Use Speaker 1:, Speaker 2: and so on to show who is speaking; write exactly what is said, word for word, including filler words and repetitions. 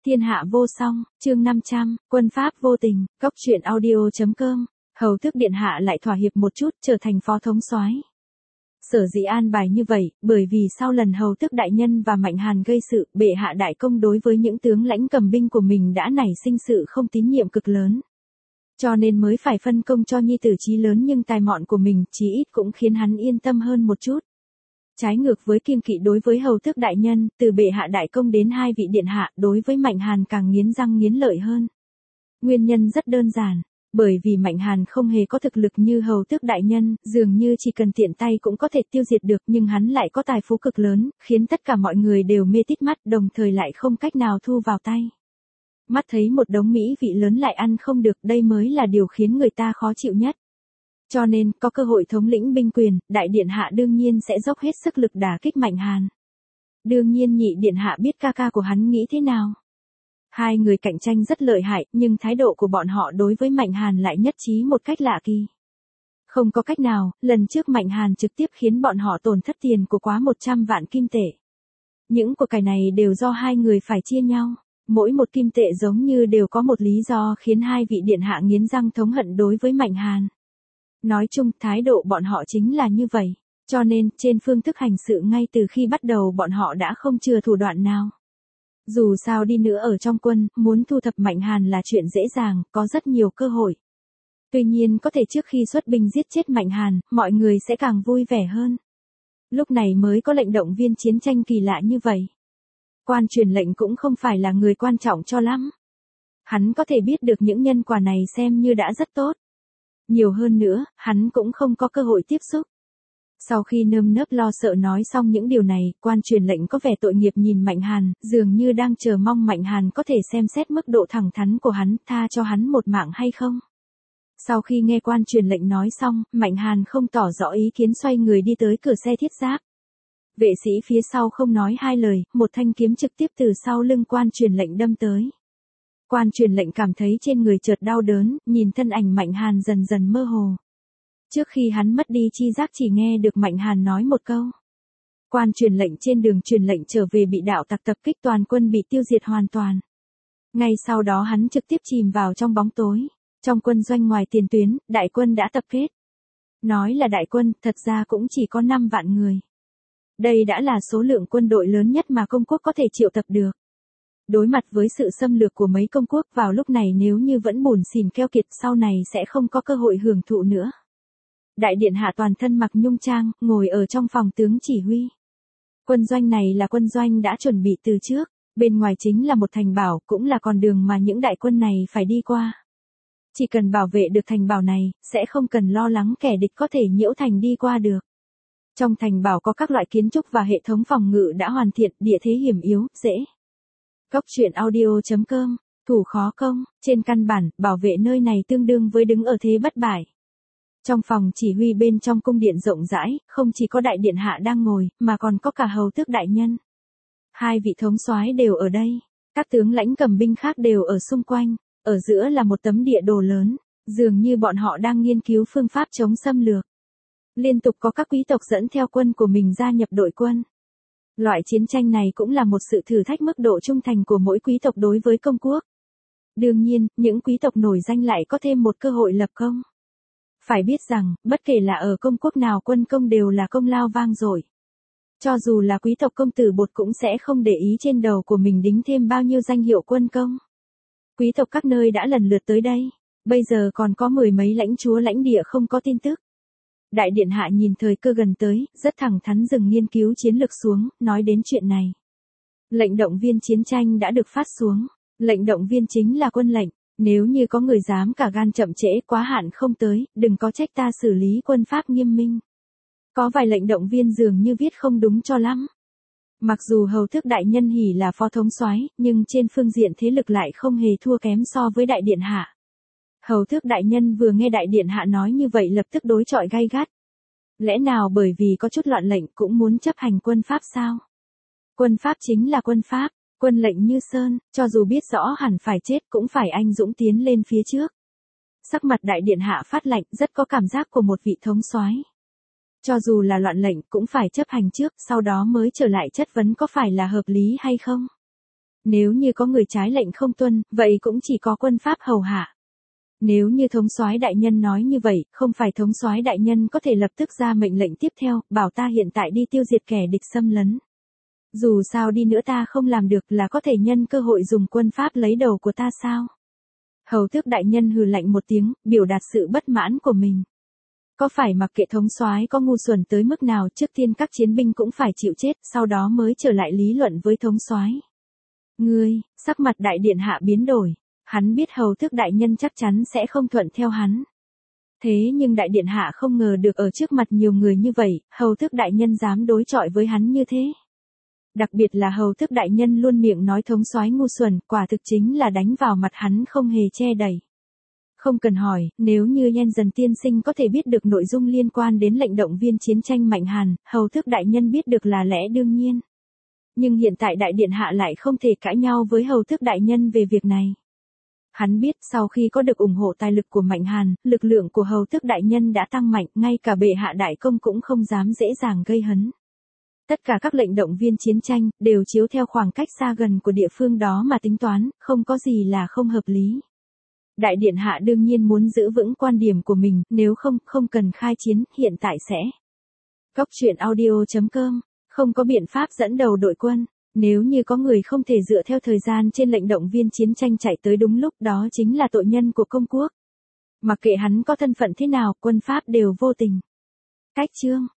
Speaker 1: Thiên hạ vô song, chương năm trăm, quân pháp vô tình, Cóc truyện audio chấm com. Hầu tước điện hạ lại thỏa hiệp một chút, trở thành phó thống soái. Sở dĩ an bài như vậy, bởi vì sau lần hầu tước đại nhân và Mạnh Hàn gây sự, bệ hạ đại công đối với những tướng lãnh cầm binh của mình đã nảy sinh sự không tín nhiệm cực lớn. Cho nên mới phải phân công cho nhi tử chí lớn nhưng tài mọn của mình, chí ít cũng khiến hắn yên tâm hơn một chút. Trái ngược với kiêng kỵ đối với hầu tước đại nhân, từ bệ hạ đại công đến hai vị điện hạ, đối với Mạnh Hàn càng nghiến răng nghiến lợi hơn. Nguyên nhân rất đơn giản, bởi vì Mạnh Hàn không hề có thực lực như hầu tước đại nhân, dường như chỉ cần tiện tay cũng có thể tiêu diệt được, nhưng hắn lại có tài phú cực lớn, khiến tất cả mọi người đều mê tít mắt, đồng thời lại không cách nào thu vào tay. Mắt thấy một đống mỹ vị lớn lại ăn không được, đây mới là điều khiến người ta khó chịu nhất. Cho nên, có cơ hội thống lĩnh binh quyền, đại điện hạ đương nhiên sẽ dốc hết sức lực đả kích Mạnh Hàn. Đương nhiên nhị điện hạ biết ca ca của hắn nghĩ thế nào. Hai người cạnh tranh rất lợi hại, nhưng thái độ của bọn họ đối với Mạnh Hàn lại nhất trí một cách lạ kỳ. Không có cách nào, lần trước Mạnh Hàn trực tiếp khiến bọn họ tổn thất tiền của quá một trăm vạn kim tệ. Những của cải này đều do hai người phải chia nhau. Mỗi một kim tệ giống như đều có một lý do khiến hai vị điện hạ nghiến răng thống hận đối với Mạnh Hàn. Nói chung, thái độ bọn họ chính là như vậy. Cho nên, trên phương thức hành sự ngay từ khi bắt đầu bọn họ đã không chừa thủ đoạn nào. Dù sao đi nữa ở trong quân, muốn thu thập Mạnh Hàn là chuyện dễ dàng, có rất nhiều cơ hội. Tuy nhiên có thể trước khi xuất binh giết chết Mạnh Hàn, mọi người sẽ càng vui vẻ hơn. Lúc này mới có lệnh động viên chiến tranh kỳ lạ như vậy. Quan truyền lệnh cũng không phải là người quan trọng cho lắm. Hắn có thể biết được những nhân quả này xem như đã rất tốt. Nhiều hơn nữa, hắn cũng không có cơ hội tiếp xúc. Sau khi nơm nớp lo sợ nói xong những điều này, quan truyền lệnh có vẻ tội nghiệp nhìn Mạnh Hàn, dường như đang chờ mong Mạnh Hàn có thể xem xét mức độ thẳng thắn của hắn, tha cho hắn một mạng hay không. Sau khi nghe quan truyền lệnh nói xong, Mạnh Hàn không tỏ rõ ý kiến xoay người đi tới cửa xe thiết giáp. Vệ sĩ phía sau không nói hai lời, một thanh kiếm trực tiếp từ sau lưng quan truyền lệnh đâm tới. Quan truyền lệnh cảm thấy trên người chợt đau đớn, nhìn thân ảnh Mạnh Hàn dần dần mơ hồ. Trước khi hắn mất đi chi giác chỉ nghe được Mạnh Hàn nói một câu. Quan truyền lệnh trên đường truyền lệnh trở về bị đạo tặc tập kích, toàn quân bị tiêu diệt hoàn toàn. Ngay sau đó hắn trực tiếp chìm vào trong bóng tối. Trong quân doanh ngoài tiền tuyến, đại quân đã tập kết. Nói là đại quân, thật ra cũng chỉ có năm vạn người. Đây đã là số lượng quân đội lớn nhất mà công quốc có thể triệu tập được. Đối mặt với sự xâm lược của mấy công quốc vào lúc này, nếu như vẫn bủn xỉn keo kiệt sau này sẽ không có cơ hội hưởng thụ nữa. Đại điện hạ toàn thân mặc nhung trang, ngồi ở trong phòng tướng chỉ huy. Quân doanh này là quân doanh đã chuẩn bị từ trước, bên ngoài chính là một thành bảo, cũng là con đường mà những đại quân này phải đi qua. Chỉ cần bảo vệ được thành bảo này, sẽ không cần lo lắng kẻ địch có thể nhiễu thành đi qua được. Trong thành bảo có các loại kiến trúc và hệ thống phòng ngự đã hoàn thiện, địa thế hiểm yếu, dễ. Cóc truyện audio chấm com, thủ khó công, trên căn bản, bảo vệ nơi này tương đương với đứng ở thế bất bại. Trong phòng chỉ huy bên trong cung điện rộng rãi, không chỉ có đại điện hạ đang ngồi, mà còn có cả hầu tước đại nhân. Hai vị thống soái đều ở đây, các tướng lãnh cầm binh khác đều ở xung quanh, ở giữa là một tấm địa đồ lớn, dường như bọn họ đang nghiên cứu phương pháp chống xâm lược. Liên tục có các quý tộc dẫn theo quân của mình gia nhập đội quân. Loại chiến tranh này cũng là một sự thử thách mức độ trung thành của mỗi quý tộc đối với công quốc. Đương nhiên, những quý tộc nổi danh lại có thêm một cơ hội lập công. Phải biết rằng, bất kể là ở công quốc nào quân công đều là công lao vang dội. Cho dù là quý tộc công tử bột cũng sẽ không để ý trên đầu của mình đính thêm bao nhiêu danh hiệu quân công. Quý tộc các nơi đã lần lượt tới đây, bây giờ còn có mười mấy lãnh chúa lãnh địa không có tin tức. Đại điện hạ nhìn thời cơ gần tới, rất thẳng thắn dừng nghiên cứu chiến lược xuống, nói đến chuyện này. Lệnh động viên chiến tranh đã được phát xuống, lệnh động viên chính là quân lệnh, nếu như có người dám cả gan chậm trễ quá hạn không tới, đừng có trách ta xử lý quân pháp nghiêm minh. Có vài lệnh động viên dường như viết không đúng cho lắm. Mặc dù hầu tước đại nhân hỉ là phó thống soái, nhưng trên phương diện thế lực lại không hề thua kém so với đại điện hạ. Hầu tước đại nhân vừa nghe đại điện hạ nói như vậy lập tức đối chọi gay gắt. Lẽ nào bởi vì có chút loạn lệnh cũng muốn chấp hành quân pháp sao? Quân pháp chính là quân pháp, quân lệnh như sơn, cho dù biết rõ hẳn phải chết cũng phải anh dũng tiến lên phía trước. Sắc mặt đại điện hạ phát lạnh, rất có cảm giác của một vị thống soái. Cho dù là loạn lệnh cũng phải chấp hành trước, sau đó mới trở lại chất vấn có phải là hợp lý hay không. Nếu như có người trái lệnh không tuân, vậy cũng chỉ có quân pháp hầu hạ. Nếu như thống soái đại nhân nói như vậy, không phải thống soái đại nhân có thể lập tức ra mệnh lệnh tiếp theo, bảo ta hiện tại đi tiêu diệt kẻ địch xâm lấn. Dù sao đi nữa ta không làm được là có thể nhân cơ hội dùng quân pháp lấy đầu của ta sao? Hầu tước đại nhân hừ lạnh một tiếng, biểu đạt sự bất mãn của mình. Có phải mặc kệ thống soái có ngu xuẩn tới mức nào, trước tiên các chiến binh cũng phải chịu chết, sau đó mới trở lại lý luận với thống soái. Ngươi, sắc mặt đại điện hạ biến đổi. Hắn biết hầu tước đại nhân chắc chắn sẽ không thuận theo hắn. Thế nhưng đại điện hạ không ngờ được ở trước mặt nhiều người như vậy, hầu tước đại nhân dám đối chọi với hắn như thế. Đặc biệt là hầu tước đại nhân luôn miệng nói thống soái ngu xuẩn, quả thực chính là đánh vào mặt hắn không hề che đậy. Không cần hỏi, nếu như Yen dần tiên sinh có thể biết được nội dung liên quan đến lệnh động viên chiến tranh Mạnh Hàn, hầu tước đại nhân biết được là lẽ đương nhiên. Nhưng hiện tại đại điện hạ lại không thể cãi nhau với hầu tước đại nhân về việc này. Hắn biết sau khi có được ủng hộ tài lực của Mạnh Hàn, lực lượng của hầu tước đại nhân đã tăng mạnh, ngay cả bệ hạ đại công cũng không dám dễ dàng gây hấn. Tất cả các lệnh động viên chiến tranh, đều chiếu theo khoảng cách xa gần của địa phương đó mà tính toán, không có gì là không hợp lý. Đại điện hạ đương nhiên muốn giữ vững quan điểm của mình, nếu không, không cần khai chiến, hiện tại sẽ. Góc truyện audio chấm com, không có biện pháp dẫn đầu đội quân. Nếu như có người không thể dựa theo thời gian trên lệnh động viên chiến tranh chạy tới đúng lúc, đó chính là tội nhân của công quốc. Mặc kệ hắn có thân phận thế nào, quân pháp đều vô tình. Cách chương